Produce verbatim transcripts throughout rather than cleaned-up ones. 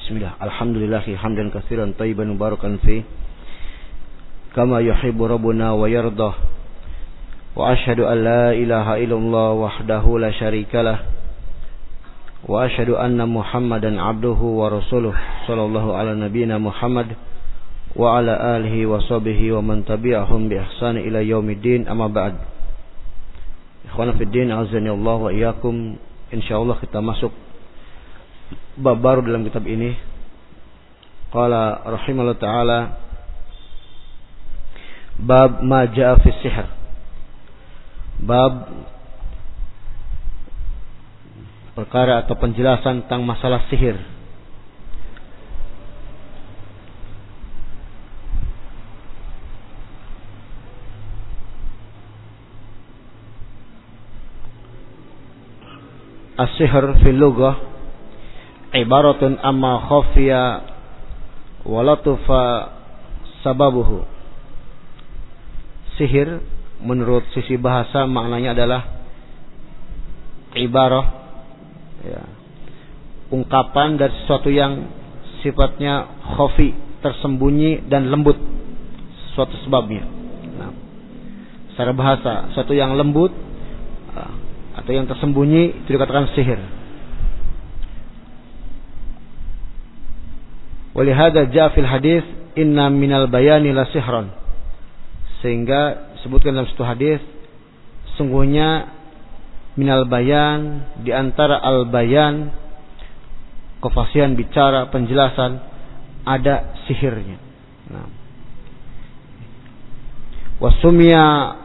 Bismillah. Alhamdulillahi hamdan katsiran thayyiban mubarakan fi kama yuhibbu rabbuna wa yardah. Wa asyhadu an la ilaha illallah wahdahu la syarikalah. Wa asyhadu anna Muhammadan abduhu wa rasuluh sallallahu ala nabiyyina Muhammad wa ala alihi wa sahbihi wa man tabi'ahum bi ihsan ila yaumiddin, amma ba'd. Ikhwan fillah, azani Allah wa iyyakum. Insyaallah kita masuk bab baru dalam kitab ini. Qala rahimahullah ta'ala, bab ma jaa fi sihr. Bab perkara atau penjelasan tentang masalah sihir. As-sihr fil lughah ibaratun amma khafiya wa latufa sababuhu. Sihir menurut sisi bahasa maknanya adalah ibarah, ya, ungkapan dari sesuatu yang sifatnya khafi, tersembunyi dan lembut, suatu sebabnya. Nah, secara bahasa sesuatu yang lembut atau yang tersembunyi itu dikatakan sihir. Walihada jaa fil hadis inna minal bayani la sihran. Sehingga disebutkan dalam satu hadis, sungguhnya minal bayan, di antara al bayan, kefasihan bicara, penjelasan, ada sihirnya. Nah. Wasumya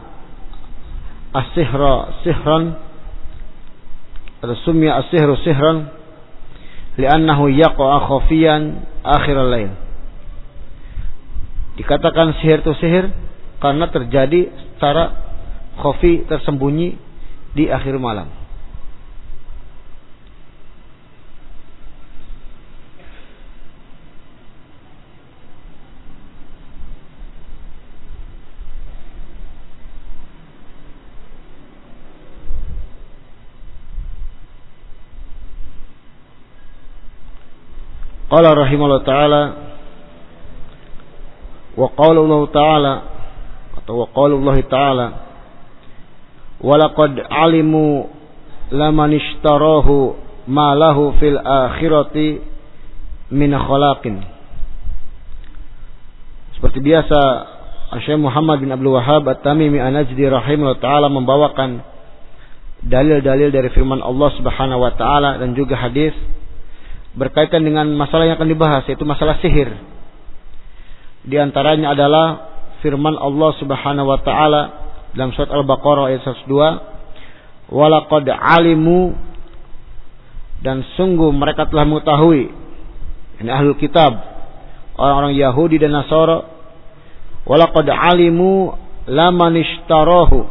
as-sihra sihran, atau sumya as-sihru sihran li'annahu yaqa'a khafiyan akhir al-lail. Dikatakan sihir itu sihir karena terjadi secara khafi, tersembunyi di akhir malam. Qala rahimahullah ta'ala, wa qala Allah ta'ala, atau wa qala Allah ta'ala, wa laqad alimu laman ishtarahu ma lahu fil akhirati min khalaqin. Seperti biasa, Syekh Muhammad bin Abdul Wahhab At-Tamimi An-Najdi rahimahullah ta'ala membawakan dalil-dalil dari firman Allah Subhanahu wa ta'ala dan juga hadis berkaitan dengan masalah yang akan dibahas, yaitu masalah sihir. Di antaranya adalah firman Allah Subhanahu wa taala dalam surat Al-Baqarah ayat seratus dua, "Wa laqad alimu," dan sungguh mereka telah mengetahui, ini ahlul kitab, orang-orang Yahudi dan Nasara, "Wa laqad alimu laman ishtarahu,"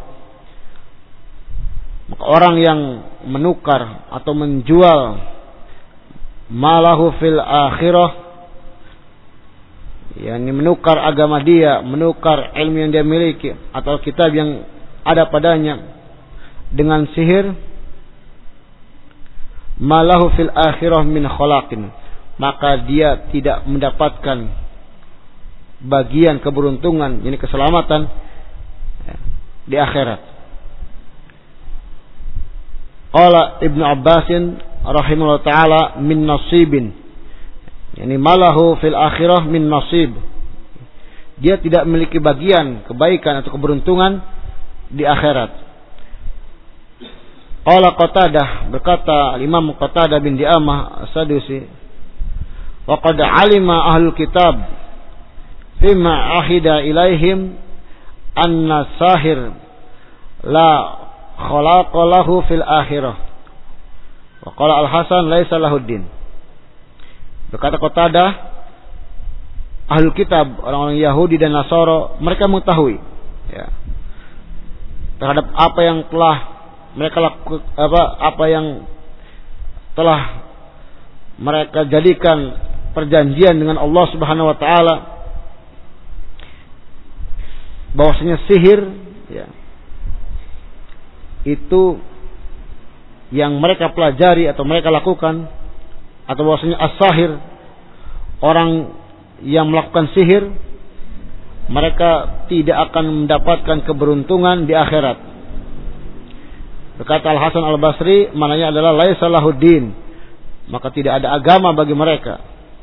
maka orang yang menukar atau menjual malahu fil akhirah, yakni menukar agama dia, menukar ilmu yang dia miliki atau kitab yang ada padanya dengan sihir, malahu fil akhirah min khalaqin, maka dia tidak mendapatkan bagian keberuntungan, yakni keselamatan di akhirat. Qala Ibnu Abbasin rahimahullah ta'ala min nasibin, yani malahu fil akhirah min nasib, dia tidak memiliki bagian kebaikan atau keberuntungan di akhirat. Qala Qatadah, berkata Imam Qatadah bin Di'amah As-Sadusi, wa qad alima ahlul kitab fima ahida ilaihim anna sahir la khalaqa lahu fil akhirah. Wa qala Al-Hasan laisa lahuddin. Berkata Qatadah, ahlul kitab, orang-orang Yahudi dan Nasara, mereka mengetahui, ya, terhadap apa yang telah mereka lakukan, apa apa yang telah mereka jadikan perjanjian dengan Allah Subhanahu wa taala, bahwasanya sihir, ya, itu yang mereka pelajari atau mereka lakukan, atau bahwasanya as-sahir orang yang melakukan sihir, mereka tidak akan mendapatkan keberuntungan di akhirat. Berkata Al-Hasan Al-Basri, maknanya adalah laisa lahuddin, maka tidak ada agama bagi mereka.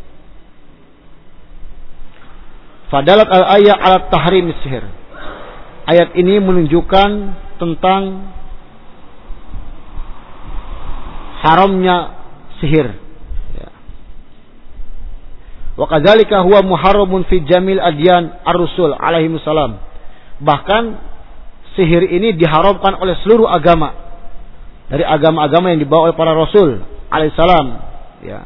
Fadalat al-ayat ala tahrim sihir. Ayat ini menunjukkan tentang haramnya sihir. Wa kadzalika huwa muharramun fi jamil adyan ar-rusul alaihi wasallam. Bahkan sihir ini diharamkan oleh seluruh agama, dari agama-agama yang dibawa oleh para rasul alaihi salam, ya.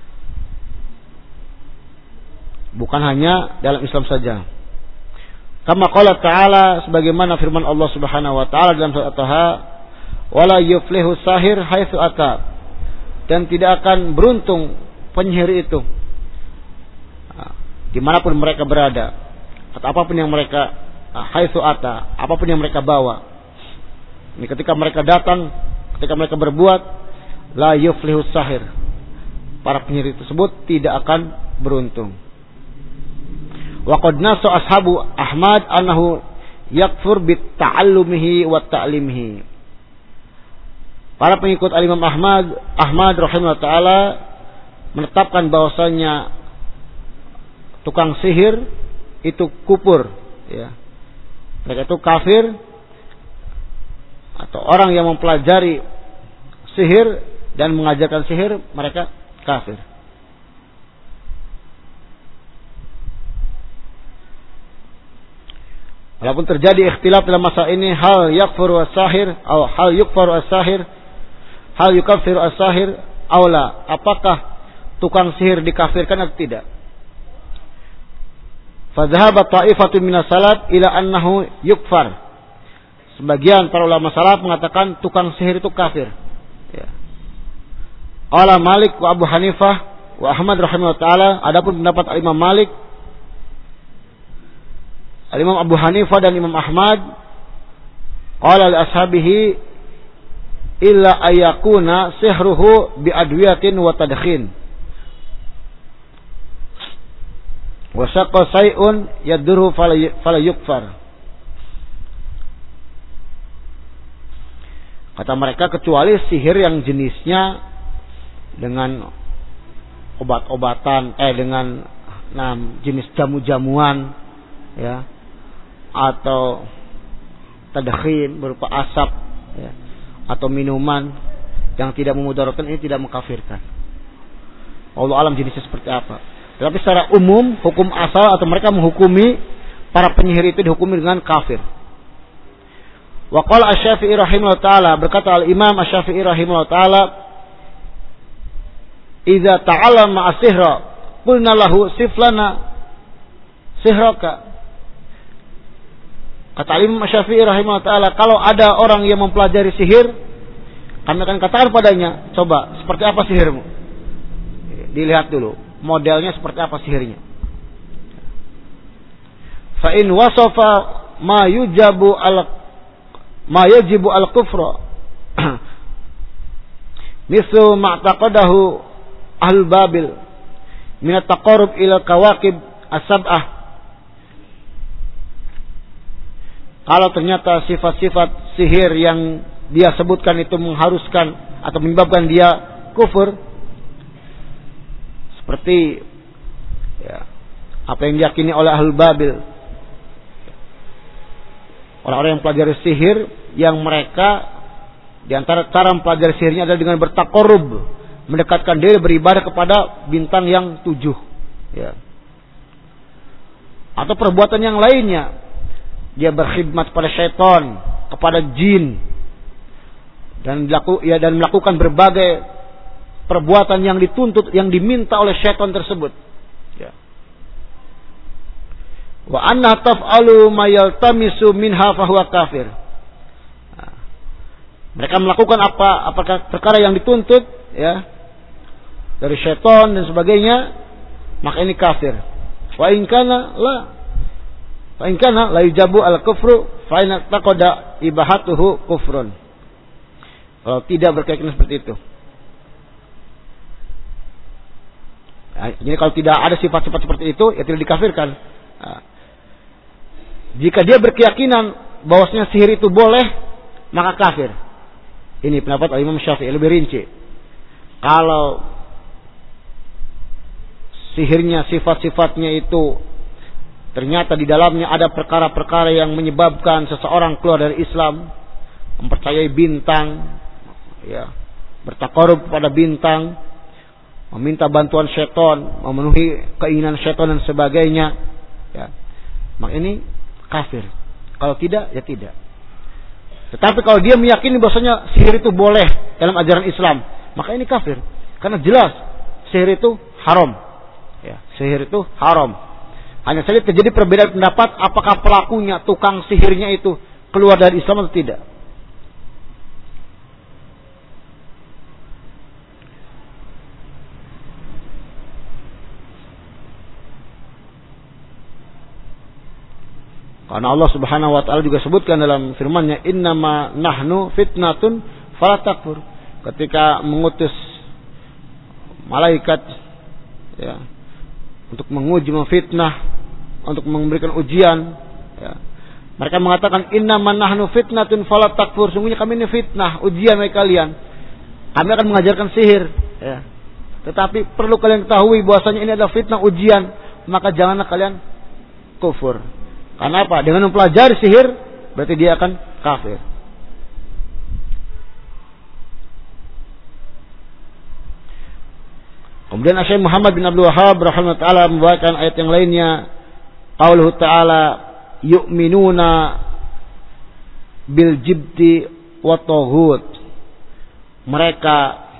Bukan hanya dalam Islam saja. Kama qala ta'ala, sebagaimana firman Allah Subhanahu wa taala dalam surat At-Taha, wala yuflihu sahir haitsu ata, dan tidak akan beruntung penyihir itu dimanapun mereka berada, atau apapun yang mereka haitsu ata, apapun yang mereka bawa. Ini ketika mereka datang, ketika mereka berbuat, la yuflihu sahir, para penyihir tersebut tidak akan beruntung. Wa qad nasu ashabu Ahmad annahu yakfur bit ta'allumihi wa ta'limihi. Para pengikut Al-Imam Ahmad Ahmad rahimahullah taala menetapkan bahwasanya tukang sihir itu kufur, ya. Mereka itu kafir, atau orang yang mempelajari sihir dan mengajarkan sihir, mereka kafir. Walaupun terjadi ikhtilaf dalam masalah ini, hal yakfuru as-sahir atau hal yukfaru as-sahir, hal yukaffiru as-sahir aula, apakah tukang sihir dikafirkan atau tidak? Fadhahaba ta'ifatu minas salaf ila annahu yukfar. Sebagian para ulama salaf mengatakan tukang sihir itu kafir, ya. Qala Malik wa Abu Hanifah wa Ahmad rahimahullah taala, adapun pendapat Imam Malik, Imam Abu Hanifah dan Imam Ahmad, qala li ashabihi illa ayakuna sihruhu bi adwiyatin wa tadkhin wa syaqqa say'un yadurhu fala yukfar. Kata mereka, kecuali sihir yang jenisnya dengan obat-obatan, eh dengan nah, jenis jamu-jamuan, ya, atau tadkhin berupa asap, ya, atau minuman yang tidak memudaratkan, ini tidak mengkafirkan. Allah alam jenisnya seperti apa. Tetapi secara umum hukum asal atau mereka menghukumi para penyihir itu dihukumi dengan kafir. Wa qala Asy-Syafi'i rahimahullah taala, berkata Al-Imam Asy-Syafi'i rahimahullah taala, idza ta'allama as-sihra qulna lahu siflana sihraka. Kata Imam Asy-Syafi'i rahimahullah taala, kalau ada orang yang mempelajari sihir, kami akan katakan padanya, coba seperti apa sihirmu? Dilihat dulu modelnya seperti apa sihirnya. Fa in wasafa ma yujabu al ma yajibu al-kufra mislu ma taqadahu ahlul babil min at-taqarrub ila kawakib as-sab'ah. Kalau ternyata sifat-sifat sihir yang dia sebutkan itu mengharuskan atau menyebabkan dia kufur, seperti, ya, apa yang diyakini oleh ahlul babil, orang-orang yang pelajari sihir, yang mereka di antara cara mempelajari sihirnya adalah dengan bertaqarrub, mendekatkan diri beribadah kepada bintang yang tujuh, ya. Atau perbuatan yang lainnya, dia berkhidmat kepada syaitan, kepada jin, dan dilaku, ya, dan melakukan berbagai perbuatan yang dituntut, yang diminta oleh syaitan tersebut, ya. Wa anna taf'alu ma yaltamisu minha fahuwa kafir. Nah, mereka melakukan apa apakah perkara yang dituntut, ya, dari syaitan dan sebagainya, maka ini kafir. Wa in kana la fa in kana la yujabu al-kufru fa in taqada ibahatuhu kufrun. Kalau tidak berkeyakinan seperti itu, Nah, jadi kalau tidak ada sifat-sifat seperti itu, ya tidak dikafirkan. Nah, jika dia berkeyakinan bahwasanya sihir itu boleh, maka kafir. Ini pendapat Imam Syafi'i lebih rinci. Kalau sihirnya, sifat-sifatnya itu ternyata di dalamnya ada perkara-perkara yang menyebabkan seseorang keluar dari Islam, mempercayai bintang, ya, bertakarub pada bintang, meminta bantuan syaitan, memenuhi keinginan syaitan dan sebagainya, ya, maka ini kafir. Kalau tidak, ya tidak. Tetapi kalau dia meyakini bahwasanya sihir itu boleh dalam ajaran Islam, maka ini kafir. Karena jelas sihir itu haram. Ya, sihir itu haram. Hanya saja terjadi perbedaan pendapat apakah pelakunya, tukang sihirnya itu keluar dari Islam atau tidak. Karena Allah Subhanahu wa taala juga sebutkan dalam firman-Nya, "Innama nahnu fitnatun fala takfur." Ketika mengutus malaikat, ya, untuk menguji, memfitnah, untuk memberikan ujian, ya, mereka mengatakan, "Innama nahnu fitnatun fala takfur." Sungguhnya kami ini fitnah, ujian bagi kalian. Kami akan mengajarkan sihir, ya. Tetapi perlu kalian ketahui bahwasanya ini adalah fitnah, ujian, maka janganlah kalian kufur. Karena apa? Dengan mempelajari sihir berarti dia akan kafir. Kemudian Syekh Muhammad bin Abdul Wahhab rahimahullah taala membawakan ayat yang lainnya, qauluhu ta'ala yu'minuna bil jibti wa taghut. Mereka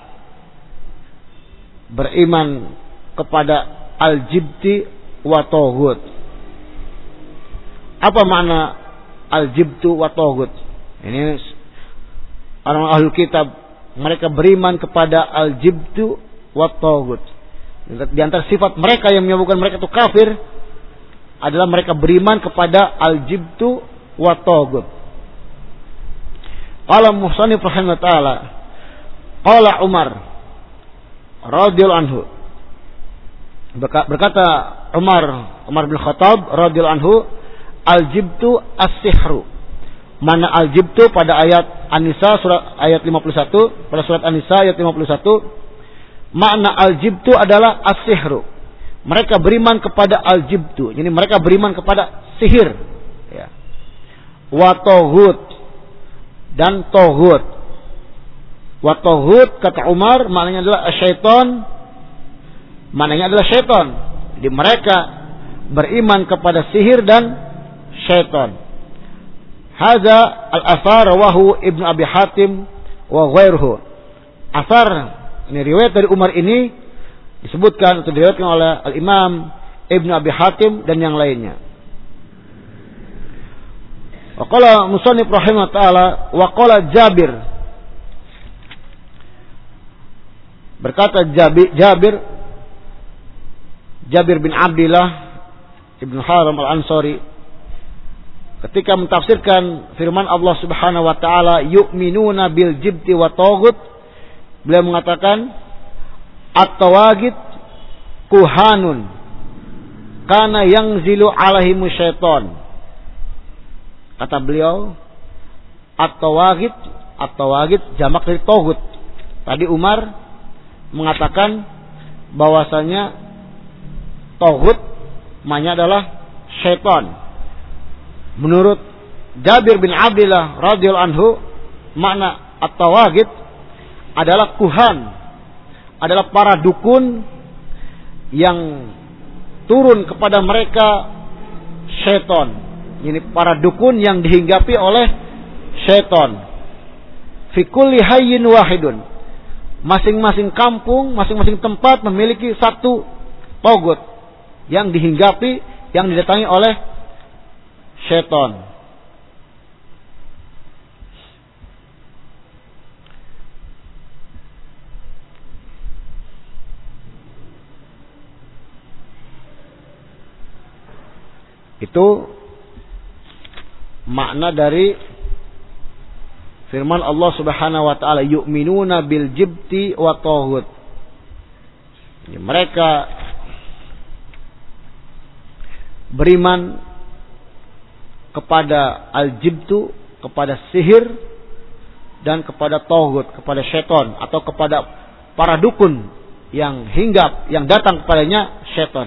beriman kepada al-jibti wa taghut. Apa makna al-jibtu wa taghut? Ini orang ahlul kitab, mereka beriman kepada al-jibtu wa taghut. Di antara sifat mereka yang menyebabkan mereka itu kafir adalah mereka beriman kepada al-jibtu wa taghut. Qala Musannif rahimahullah taala, qala Umar radhiyallahu anhu. Berkata Umar, Umar bin Khattab radhiyallahu anhu, al-jibtu as-sihru. Mana al-jibtu pada ayat An-Nisa surat ayat lima puluh satu, pada surat An-Nisa ayat lima puluh satu, makna al-jibtu adalah as-sihru. Mereka beriman kepada al-jibtu. Jadi mereka beriman kepada sihir, ya. Wa taghut dan taghut. Wa taghut kata Umar maknanya adalah syaitan. Maknanya adalah syaitan. Jadi mereka beriman kepada sihir dan syaitan. Hadza al-athar rawahu Ibnu Abi Hatim wa ghairuhu. Athar, ini riwayat dari Umar ini disebutkan atau diriwayatkan oleh al-Imam Ibnu Abi Hatim dan yang lainnya. Wa qala musannif rahimahullah taala wa qala Jabir. Berkata Jabir Jabir Jabir bin Abdullah Ibnu Haram al-Ansari ketika mentafsirkan firman Allah Subhanahu wa taala yu'minuna bil jibti wa taghut, beliau mengatakan at-tawagit kuhanun kana yangzilu alaihimu syaitan. Kata beliau at-tawagit, at-tawagit jamak dari taghut. Tadi Umar mengatakan bahwasanya taghut maknanya adalah syaitan. Menurut Jabir bin Abdullah radhiyallahu anhu, makna at-tawagit adalah kuhan, adalah para dukun yang turun kepada mereka syaitan. Ini para dukun yang dihinggapi oleh syaitan. Fi kulli hayyin wahidun. Masing-masing kampung, masing-masing tempat memiliki satu taghut yang dihinggapi, yang didatangi oleh syaitan. Itu makna dari firman Allah Subhanahu wa taala yu'minuna bil jibti wa taghut. Mereka beriman kepada al-jibtu, kepada sihir, dan kepada tauhid, kepada syaitan, atau kepada para dukun yang hinggap, yang datang kepadanya syaitan.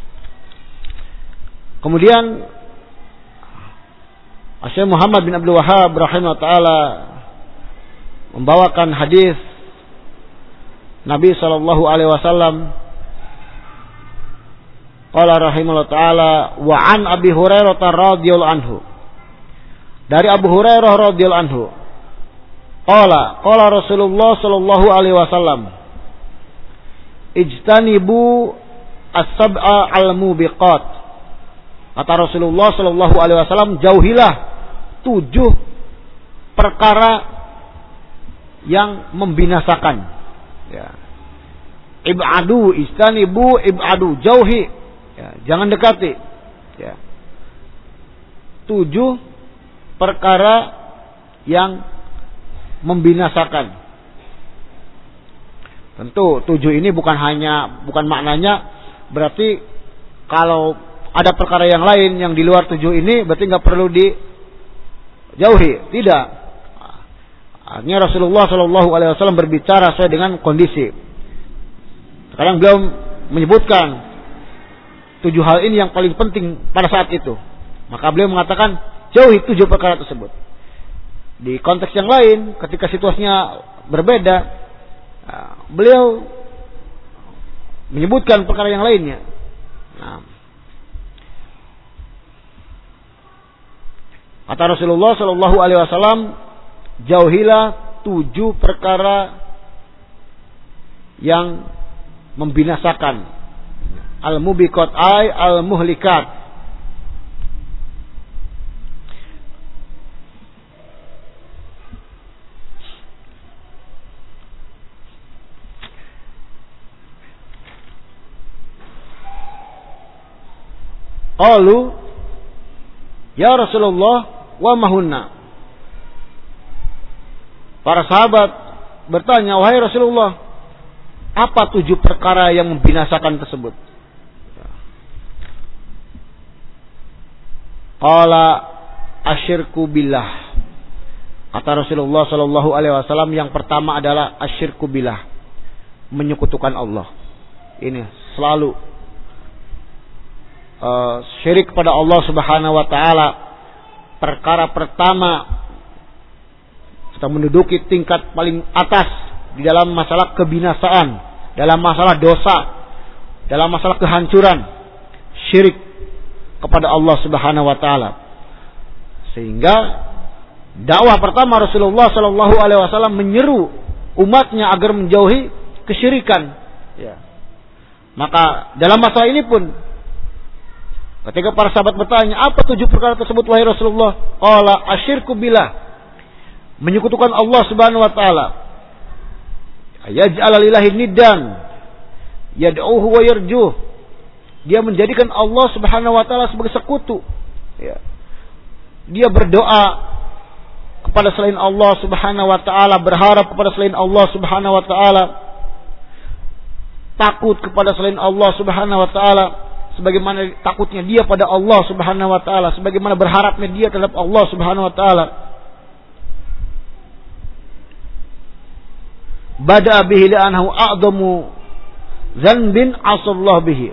Kemudian Syekh Muhammad bin Abdul Wahhab rahimahullah taala membawakan hadis Nabi sallallahu alaihi wasallam, qala rahimahullah taala, wa an Abi Hurairah radhiyallahu anhu, dari Abu Hurairah radhiyallahu anhu, qala qala Rasulullah sallallahu alaihi wasallam, ijtanibu as-sab'a al-mubiqat. Kata Rasulullah sallallahu alaihi wasallam, jauhilah tujuh perkara yang membinasakan. Ya. Ib'adu, istanibu, ib'adu, jauhi. Ya, jangan dekati. Ya. Tujuh perkara yang membinasakan. Tentu tujuh ini bukan hanya, bukan maknanya berarti kalau ada perkara yang lain yang di luar tujuh ini berarti nggak perlu dijauhi. Tidak. Artinya Rasulullah Shallallahu Alaihi Wasallam berbicara sesuai dengan kondisi. Sekarang beliau menyebutkan tujuh hal ini yang paling penting pada saat itu. Maka beliau mengatakan jauhi tujuh perkara tersebut. Di konteks yang lain, ketika situasinya berbeda, beliau menyebutkan perkara yang lainnya. Nah, kata Rasulullah Shallallahu Alaihi Wasallam, jauhilah tujuh perkara yang membinasakan. Al-mubiqat ay al-muhlikat. Qalu ya Rasulullah wa mahunna. Para sahabat bertanya, wahai Rasulullah, apa tujuh perkara yang membinasakan tersebut? Qala asyirku billah. Kata Rasulullah sallallahu alaihi wasallam, yang pertama adalah asyirku billah, menyekutukan Allah. Ini selalu uh, syirik kepada Allah Subhanahu wa taala. Perkara pertama, kita menduduki tingkat paling atas di dalam masalah kebinasaan, dalam masalah dosa, dalam masalah kehancuran, syirik kepada Allah Subhanahu wa taala. Sehingga dakwah pertama Rasulullah sallallahu alaihi wasallam menyeru umatnya agar menjauhi kesyirikan. Ya. Maka dalam masalah ini pun ketika para sahabat bertanya, apa tujuh perkara tersebut wahai Rasulullah? Qala asyirku billah, menyekutukan Allah Subhanahu wa taala. Yaj'al lillahi niddan yad'uhu wa yarjuh. Dia menjadikan Allah Subhanahu wa taala sebagai sekutu. Ya. Dia berdoa kepada selain Allah Subhanahu wa taala, berharap kepada selain Allah Subhanahu wa taala, takut kepada selain Allah Subhanahu wa taala, sebagaimana takutnya dia pada Allah Subhanahu wa taala, sebagaimana berharapnya dia terhadap Allah Subhanahu wa taala. Bada bihi li'annahu a'dhamu dzanbin 'asallahu bihi.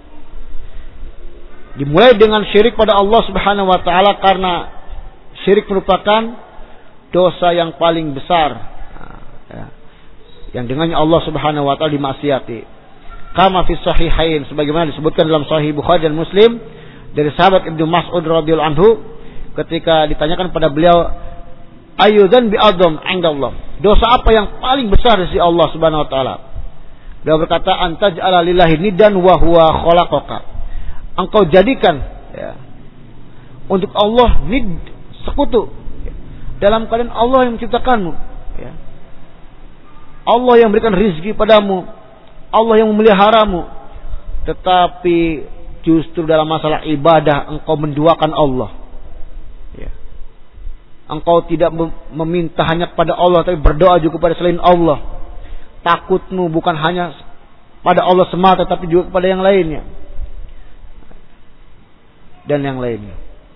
Dimulai dengan syirik pada Allah Subhanahu wa taala karena syirik merupakan dosa yang paling besar. Nah, ya. Yang dengannya Allah Subhanahu wa taala dimaksiati. Kama fi sahihain, sebagaimana disebutkan dalam Sahih Bukhari dan Muslim dari sahabat Ibnu Mas'ud radhiyallahu anhu ketika ditanyakan pada beliau, ayyudzan bi adzam 'indallah, dosa apa yang paling besar di sisi Allah Subhanahu wa taala? Beliau berkata, antaj'ala lillahi niddan wa huwa khalaqaka. Engkau jadikan ya, untuk Allah nid, sekutu, ya, dalam keadaan Allah yang menciptakanmu, ya. Allah yang memberikan rizki padamu, Allah yang memeliharamu, tetapi justru dalam masalah ibadah engkau menduakan Allah. Ya. Engkau tidak meminta hanya kepada Allah, tapi berdoa juga kepada selain Allah. Takutmu bukan hanya pada Allah semata, tapi juga kepada yang lainnya. dan yang lainnya.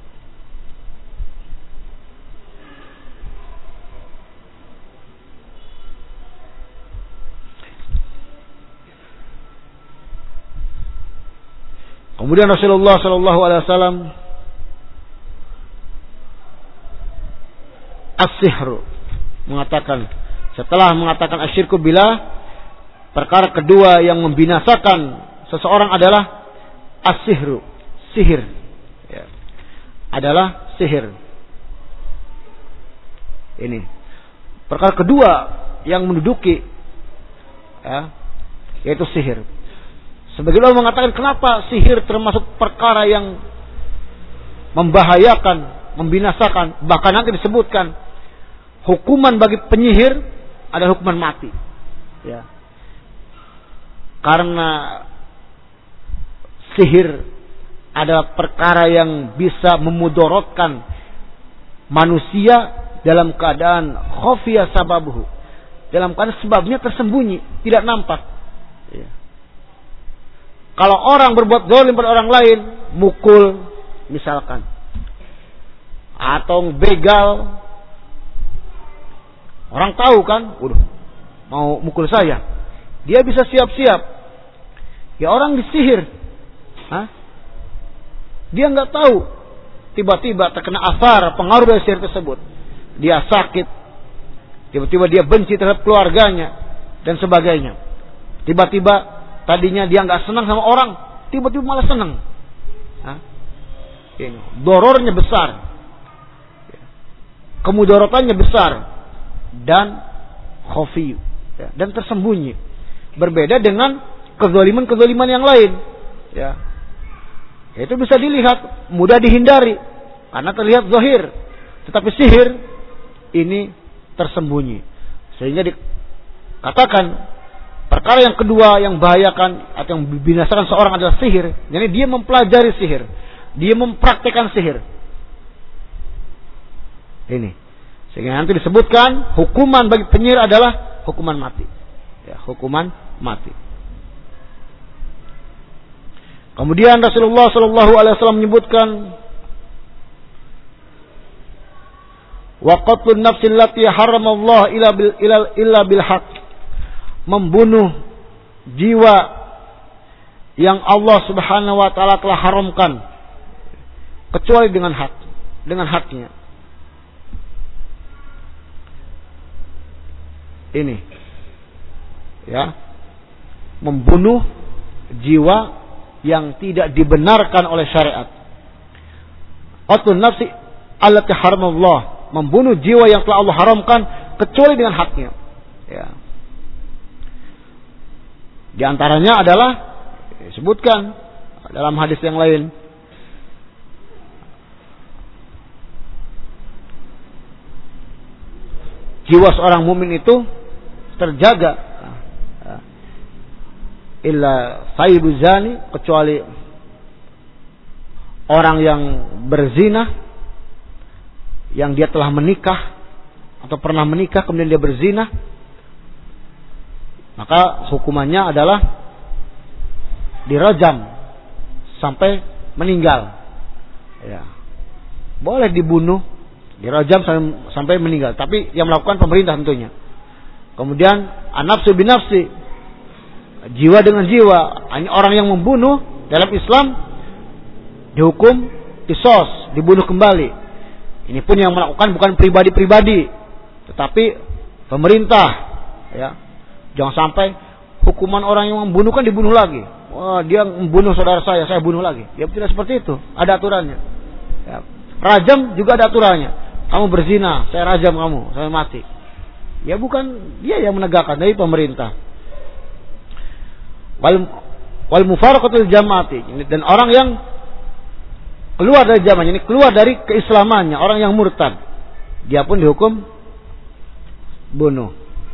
Kemudian Rasulullah Shallallahu Alaihi Wasallam as-sihru mengatakan, setelah mengatakan asyirku billah, perkara kedua yang membinasakan seseorang adalah as-sihru, sihir, ya. Adalah sihir. Ini perkara kedua yang menduduki, ya, yaitu sihir. Sebagian orang mengatakan, kenapa sihir termasuk perkara yang membahayakan, membinasakan, bahkan nanti disebutkan hukuman bagi penyihir adalah hukuman mati, ya. Karena sihir adalah perkara yang bisa memudorotkan manusia dalam keadaan khafiyah sababuhu, dalam keadaan sebabnya tersembunyi, tidak nampak, ya. Kalau orang berbuat zalim pada orang lain, mukul misalkan, atau begal, orang tahu kan, udah mau mukul saya, dia bisa siap-siap. Ya orang disihir, hah? Dia nggak tahu, tiba-tiba terkena asar pengaruh dari sihir tersebut, dia sakit, tiba-tiba dia benci terhadap keluarganya dan sebagainya. Tiba-tiba tadinya dia nggak senang sama orang, tiba-tiba malah senang. Hah? Ini dorornya besar, kemudorotannya besar, dan khafi, ya, dan tersembunyi. Berbeda dengan kezaliman-kezaliman yang lain, ya. Itu bisa dilihat, mudah dihindari karena terlihat zahir. Tetapi sihir ini tersembunyi, sehingga dikatakan perkara yang kedua yang membahayakan atau yang membinasakan seorang adalah sihir. Jadi dia mempelajari sihir, dia mempraktekkan sihir. Ini sehingga nanti disebutkan hukuman bagi penyihir adalah hukuman mati, ya, hukuman mati. Kemudian Rasulullah Shallallahu Alaihi Wasallam menyebutkan, wa qatlun nafsi allati haramallah illa bil illa bil haqq, membunuh jiwa yang Allah Subhanahu wa taala telah haramkan kecuali dengan hak, dengan haknya. Ini, ya, membunuh jiwa yang tidak dibenarkan oleh syariat. Qatlun nafsi allati haramallah, membunuh jiwa yang telah Allah haramkan kecuali dengan haknya, ya. Di antaranya adalah disebutkan dalam hadis yang lain, jiwa seorang mukmin itu terjaga, illa sayyidu zani, kecuali orang yang berzina, yang dia telah menikah atau pernah menikah kemudian dia berzina, maka hukumannya adalah dirajam sampai meninggal, ya. Boleh dibunuh, dirajam sampai meninggal, tapi yang melakukan pemerintah tentunya. Kemudian an-nafsu bin-nafsi, jiwa dengan jiwa. Orang yang membunuh dalam Islam dihukum qisas, dibunuh kembali. Ini pun yang melakukan bukan pribadi-pribadi, tetapi pemerintah, ya. Jangan sampai hukuman orang yang membunuh kan dibunuh lagi. Wah, dia membunuh saudara saya, saya bunuh lagi. Ya tidak seperti itu, ada aturannya, ya. Rajam juga ada aturannya. Kamu berzina, saya rajam kamu, saya mati. Ya bukan dia yang menegakkan, dari pemerintah. Wal wal mufaraqatul jamaati, dan orang yang keluar dari jamaah, ini keluar dari keislamannya, orang yang murtad, dia pun dihukum bunuh.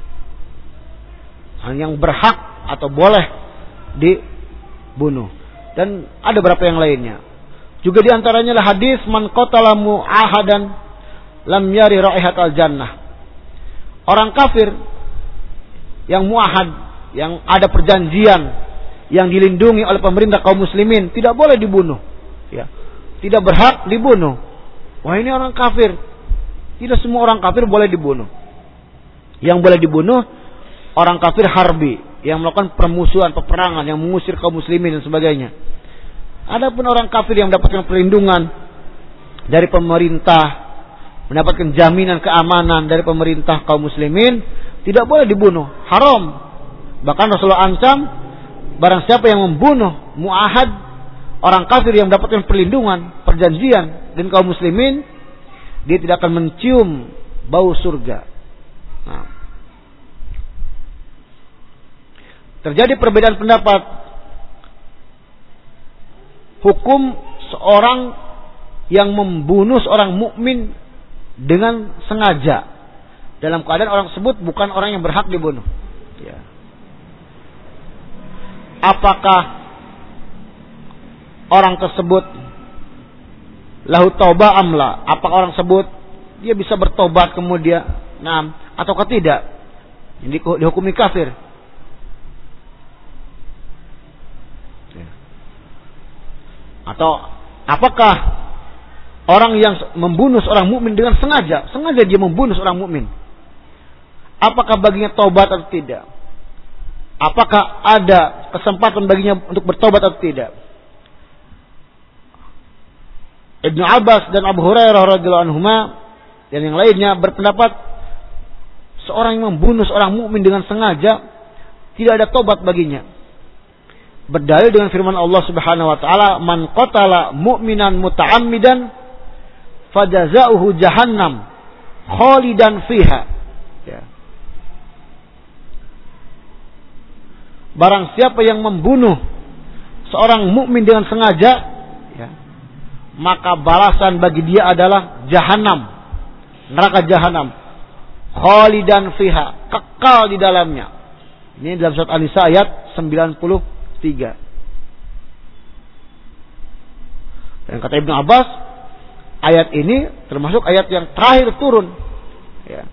Yang berhak atau boleh dibunuh. Dan ada beberapa yang lainnya. Juga diantaranya adalah hadis man qatala mu'ahadan lam yari raihatal jannah. Orang kafir yang mu'ahad, yang ada perjanjian, yang dilindungi oleh pemerintah kaum muslimin, tidak boleh dibunuh, ya. tidak berhak dibunuh. Wah, ini orang kafir. Tidak semua orang kafir boleh dibunuh. Yang boleh dibunuh orang kafir harbi, yang melakukan permusuhan, peperangan, yang mengusir kaum muslimin dan sebagainya. Adapun orang kafir yang mendapatkan perlindungan dari pemerintah, mendapatkan jaminan keamanan dari pemerintah kaum muslimin, tidak boleh dibunuh, haram. Bahkan Rasulullah ancam, barang siapa yang membunuh mu'ahad, orang kafir yang mendapatkan perlindungan, perjanjian dengan kaum muslimin, dia tidak akan mencium bau surga. Nah, terjadi perbedaan pendapat hukum seorang yang membunuh seorang mukmin dengan sengaja dalam keadaan orang tersebut bukan orang yang berhak dibunuh. Ya. Apakah orang tersebut lahu tauba amla? Apakah orang tersebut dia bisa bertobat kemudian, nah, ataukah tidak? Ini dihukumi kafir. Ya. Atau apakah orang yang membunuh seorang mukmin dengan sengaja, sengaja dia membunuh seorang mukmin, apakah baginya taubat atau tidak? Apakah ada kesempatan baginya untuk bertobat atau tidak? Ibnu Abbas dan Abu Hurairah radhiyallahu anhuma dan yang lainnya berpendapat seorang yang membunuh seorang mukmin dengan sengaja tidak ada tobat baginya. Berdalil dengan firman Allah Subhanahu wa taala, "Man qatala mu'minan muta'ammidan fajazauhu jahannam khalidan fiha." Ya. Barang siapa yang membunuh seorang mukmin dengan sengaja, ya, maka balasan bagi dia adalah jahanam, neraka jahanam, khalidan fiha, kekal di dalamnya. Ini dalam surat An-Nisa ayat sembilan puluh tiga. Dan kata Ibnu Abbas, ayat ini termasuk ayat yang terakhir turun, ya.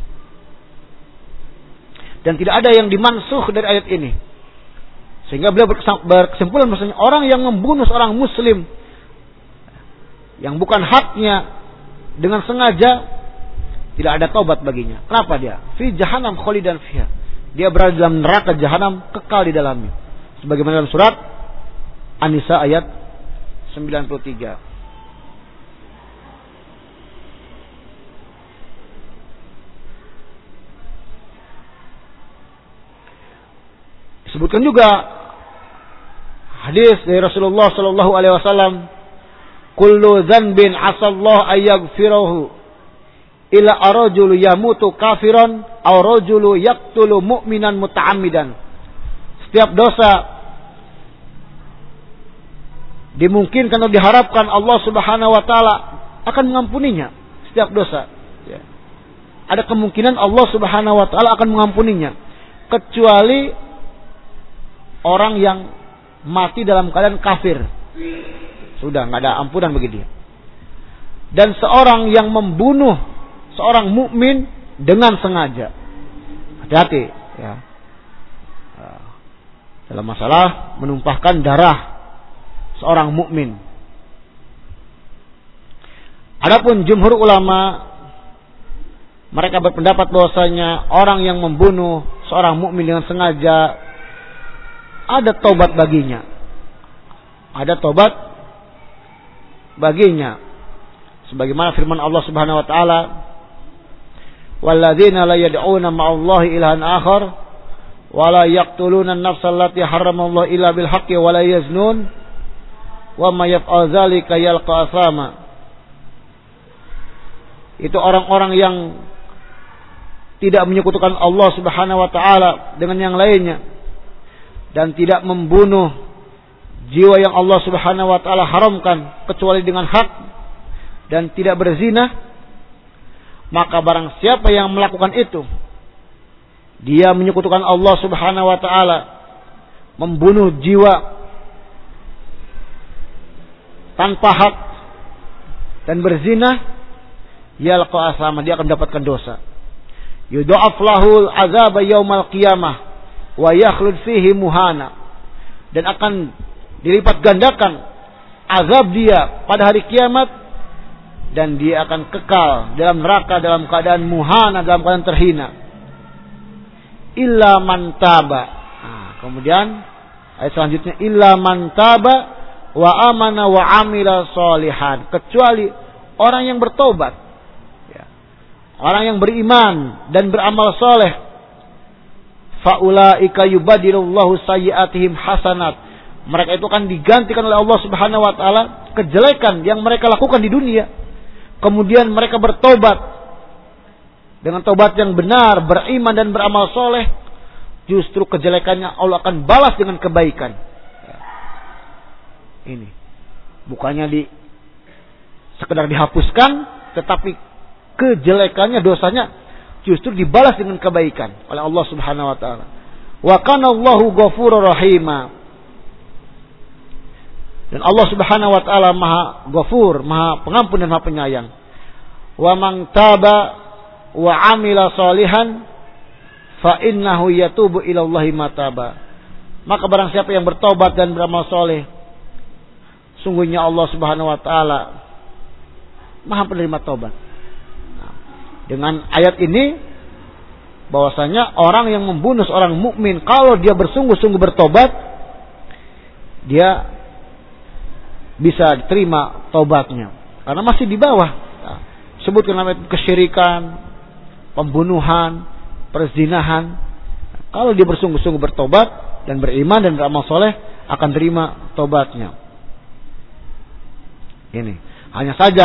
Dan tidak ada yang dimansuh dari ayat ini. Sehingga beliau berkesimpulan maksudnya orang yang membunuh seorang muslim yang bukan haknya dengan sengaja, tidak ada taubat baginya. Kenapa dia? Fi jahannam khalidan fiha. Dia berada dalam neraka jahanam, kekal di dalamnya. Sebagaimana dalam surat An-Nisa ayat sembilan puluh tiga. Disebutkan juga hadis dari Rasulullah sallallahu alaihi wasallam, kullu dzanbin asallahu ayaghfirahu ila arajulu yamutu kafiran aw rajulu yaqtulu mu'minan muta'ammidan. Setiap dosa dimungkinkan atau diharapkan Allah Subhanahu wa taala akan mengampuninya, setiap dosa, ya. Ada kemungkinan Allah Subhanahu wa taala akan mengampuninya, kecuali orang yang mati dalam keadaan kafir. Sudah enggak ada ampunan bagi dia. Dan seorang yang membunuh seorang mukmin dengan sengaja. Hati-hati, ya. Dalam masalah menumpahkan darah seorang mukmin. Adapun jumhur ulama, mereka berpendapat bahwasanya orang yang membunuh seorang mukmin dengan sengaja ada tobat baginya. Ada tobat baginya. Sebagaimana firman Allah Subhanahu wa taala, "Walladzina la yad'una ma'allahi ilahan akhar wa la yaqtuluna an-nafsa allati harramallahu illa bil haqqi wa la yaznun wa may yaf'al dzalika yalqa asama." Itu orang-orang yang tidak menyekutukan Allah Subhanahu wa taala dengan yang lainnya dan tidak membunuh jiwa yang Allah Subhanahu wa taala haramkan kecuali dengan hak dan tidak berzina, maka barang siapa yang melakukan itu, dia menyekutukan Allah Subhanahu wa taala, membunuh jiwa tanpa hak dan berzina, yalqa asama, dia akan mendapatkan dosa. Yudha'af lahul azaba yaumal qiyamah wa yakhlud fihi muhana, dan akan dilipat gandakan azab dia pada hari kiamat, dan dia akan kekal dalam neraka dalam keadaan muhana, dalam keadaan terhina. Illa man taba. Nah, kemudian ayat selanjutnya, illa man taba wa amana wa amila sholihan, kecuali orang yang bertobat, ya, orang yang beriman dan beramal soleh. Faulaika yubadilullahu sayyiatihim hasanat. Mereka itu akan digantikan oleh Allah Subhanahu wa taala kejelekan yang mereka lakukan di dunia. Kemudian mereka bertobat dengan tobat yang benar, beriman dan beramal soleh, justru kejelekannya Allah akan balas dengan kebaikan. Ya. Ini bukannya di sekedar dihapuskan, tetapi kejelekannya, dosanya justru dibalas dengan kebaikan oleh Allah Subhanahu wa taala. Wa kana Allahu ghafurur rahima. Dan Allah Subhanahu wa taala Maha Ghafur, Maha Pengampun dan Maha Penyayang. Wa man taba wa amila sholihan fa innahu yatubu ila Allahi mataba. Maka barang siapa yang bertobat dan beramal soleh, sungguhnya Allah Subhanahu wa taala Maha penerima tobat. Nah, dengan ayat ini bahwasanya orang yang membunuh seorang mukmin, kalau dia bersungguh-sungguh bertobat, dia bisa diterima tobatnya, karena masih di bawah. Nah, sebutkan namanya kesyirikan, pembunuhan, perzinahan. Nah, kalau dia bersungguh-sungguh bertobat dan beriman dan beramal soleh, akan terima tobatnya. Ini hanya saja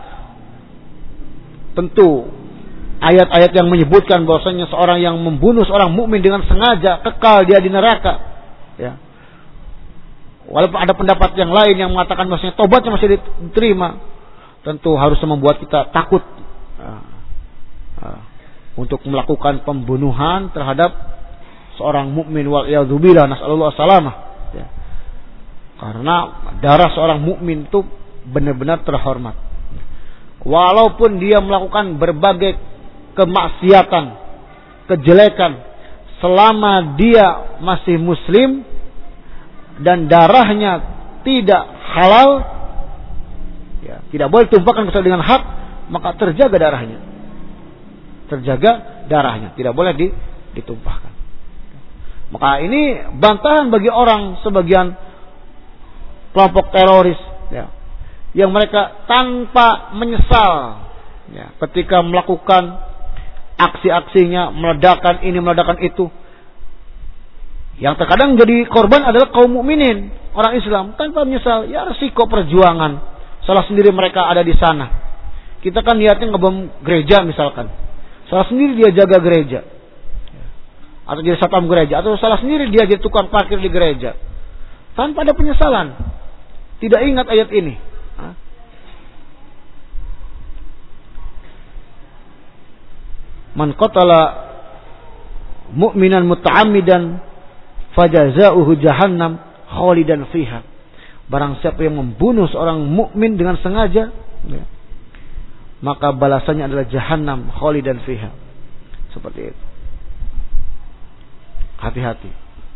tentu ayat-ayat yang menyebutkan bahwasanya seorang yang membunuh seorang mukmin dengan sengaja kekal dia di neraka. Ya. Walaupun ada pendapat yang lain yang mengatakan bahwasanya tobatnya masih diterima, tentu harus membuat kita takut uh, uh, untuk melakukan pembunuhan terhadap seorang mukmin, wal iyadzubillah, nasallallahu salamah. Ya. Karena darah seorang mukmin itu benar-benar terhormat. Walaupun dia melakukan berbagai kemaksiatan, kejelekan, selama dia masih muslim dan darahnya tidak halal, ya, tidak boleh tumpahkan kecuali dengan hak, maka terjaga darahnya. Terjaga darahnya, tidak boleh ditumpahkan. Maka ini bantahan bagi orang sebagian kelompok teroris, ya, yang mereka tanpa menyesal, ya, ketika melakukan aksi-aksinya, meledakkan ini, meledakkan itu. Yang terkadang jadi korban adalah kaum mukminin, orang Islam, tanpa menyesal. Ya, resiko perjuangan, salah sendiri mereka ada di sana. Kita kan niatnya ngebom gereja misalkan, salah sendiri dia jaga gereja, atau jadi satpam gereja, atau salah sendiri dia jadi tukang parkir di gereja, tanpa ada penyesalan, tidak ingat ayat ini. Man qatala mu'minan muta'ammidan fajaza'uhu jahannam khalidan fiha. Barang siapa yang membunuh seorang mukmin dengan sengaja, ya, maka balasannya adalah jahannam khalidan fiha. Seperti itu. Hati-hati.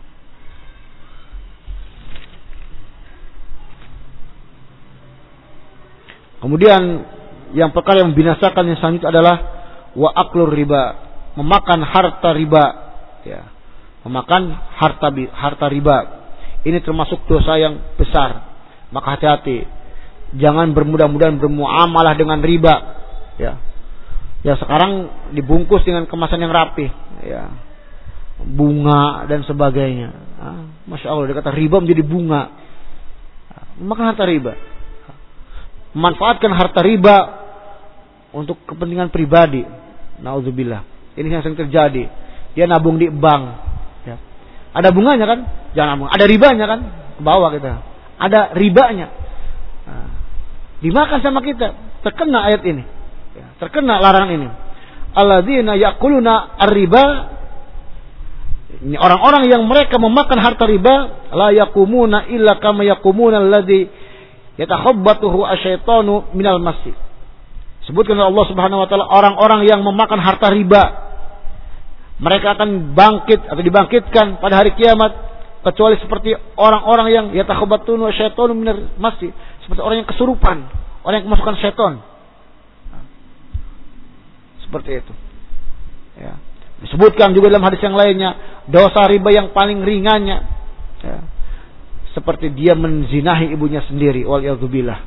Kemudian yang perkara yang membinasakan yang selanjutnya adalah wa aklur riba, memakan harta riba, ya. Memakan harta harta riba. Ini termasuk dosa yang besar. Maka hati-hati. Jangan bermudah-mudahan bermuamalah dengan riba, ya. Ya, sekarang dibungkus dengan kemasan yang rapi, ya. Bunga dan sebagainya. Ah, Masya Allah, dia kata riba menjadi bunga. Memakan harta riba. Memanfaatkan harta riba untuk kepentingan pribadi. Nauzubillah. Ini yang sering terjadi. Dia nabung di bank. Ada bunganya kan? Jangan nabung. Ada ribanya kan? Ke bawah kita. Ada ribanya. Nah, dimakan sama kita. Terkena ayat ini. Ya, terkena larangan ini. Alladzina ya'kuluna ar-riba. Ini orang-orang yang mereka memakan harta riba, la yaqumuna illa kama yaqumuna alladzi yatakhabbatuhu asyaitanu minal masjid. Sebutkan oleh Allah Subhanahu wa taala orang-orang yang memakan harta riba, mereka akan bangkit atau dibangkitkan pada hari kiamat kecuali seperti orang-orang yang yatakhabbatun wa syaitanu minar masjid, Seperti orang yang kesurupan, orang yang kemasukan seton. Seperti itu. Ya. Disebutkan juga dalam hadis yang lainnya, dosa riba yang paling ringannya, ya, seperti dia menzinahi ibunya sendiri. Waliyadzubillah.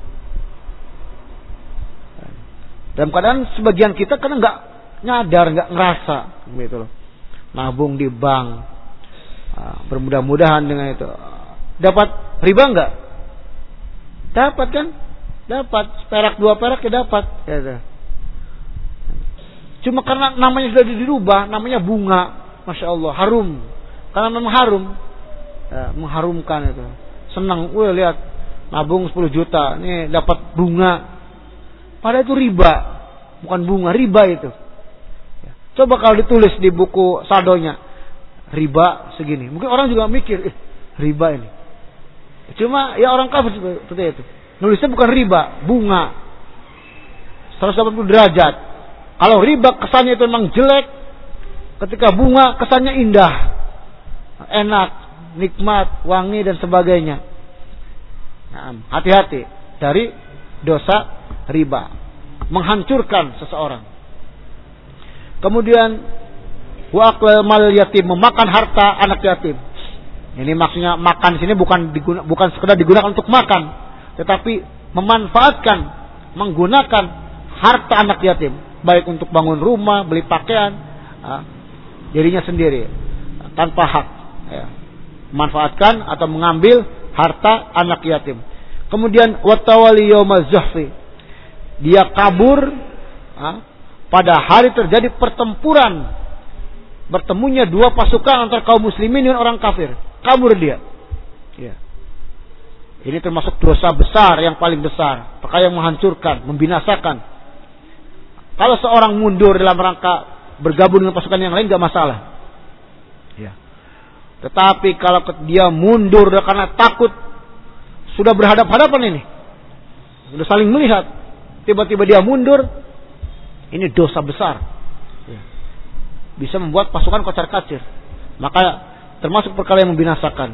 Dalam keadaan sebagian kita karena nggak nyadar, nggak ngerasa, gitu loh. Nabung di bank, bermudah-mudahan dengan itu dapat riba nggak? Dapat kan? Dapat perak dua perak ya dapat. Ya, cuma karena namanya sudah dirubah, namanya bunga, masya Allah, harum. Karena memang harum, ya, mengharumkan itu. Senang, wah lihat nabung sepuluh juta, nih dapat bunga. Padahal itu riba, bukan bunga, riba itu. Ya. Coba kalau ditulis di buku saldonya, riba segini. Mungkin orang juga mikir, eh, riba ini. Cuma ya orang kafir seperti itu. Nulisnya bukan riba, bunga. seratus delapan puluh derajat. Kalau riba kesannya itu memang jelek, ketika bunga kesannya indah, enak, nikmat, wangi dan sebagainya. Nah, hati-hati dari dosa riba, menghancurkan seseorang. Kemudian wa aklal mal yatim, memakan harta anak yatim. Ini maksudnya makan di sini bukan diguna, bukan sekedar digunakan untuk makan, tetapi memanfaatkan, menggunakan harta anak yatim, baik untuk bangun rumah, beli pakaian, ah, dirinya sendiri tanpa hak, ya. Memanfaatkan atau mengambil harta anak yatim. Kemudian watawali yaumaz zahfi, dia kabur, ah, pada hari terjadi pertempuran, bertemunya dua pasukan antara kaum muslimin dengan orang kafir. Kabur dia. Ya. Ini termasuk dosa besar yang paling besar, perkara yang menghancurkan, membinasakan. Kalau seorang mundur dalam rangka bergabung dengan pasukan yang lain, gak masalah. Ya. Tetapi kalau dia mundur karena takut, sudah berhadap-hadapan ini, sudah saling melihat, tiba-tiba dia mundur, ini dosa besar. Ya. Bisa membuat pasukan kocar-kacir. Maka termasuk perkara yang membinasakan.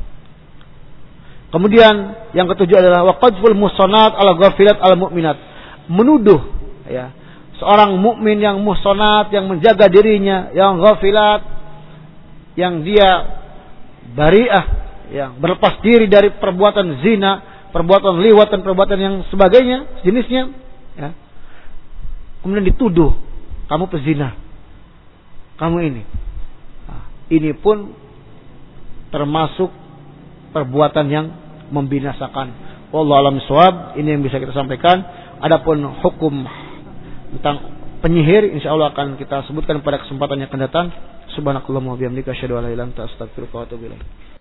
Kemudian yang ketujuh adalah waqadful muhsanat ala ghafilat al mu'minat, menuduh, ya, seorang mukmin yang muhsanat, yang menjaga dirinya, yang ghafilat, yang dia bari'ah, yang berlepas diri dari perbuatan zina, perbuatan liwat dan perbuatan yang sebagainya, jenisnya, ya. Kemudian dituduh, kamu pezina, kamu ini. Nah, ini pun termasuk perbuatan yang membinasakan. Wallahu a'lam bishawab. Ini yang bisa kita sampaikan. Adapun hukum tentang penyihir insyaallah akan kita sebutkan pada kesempatan yang akan datang. Subhanakallahumma wa bihamdika asyhadu an la ilaha illa anta astaghfiruka wa atubu ilaik.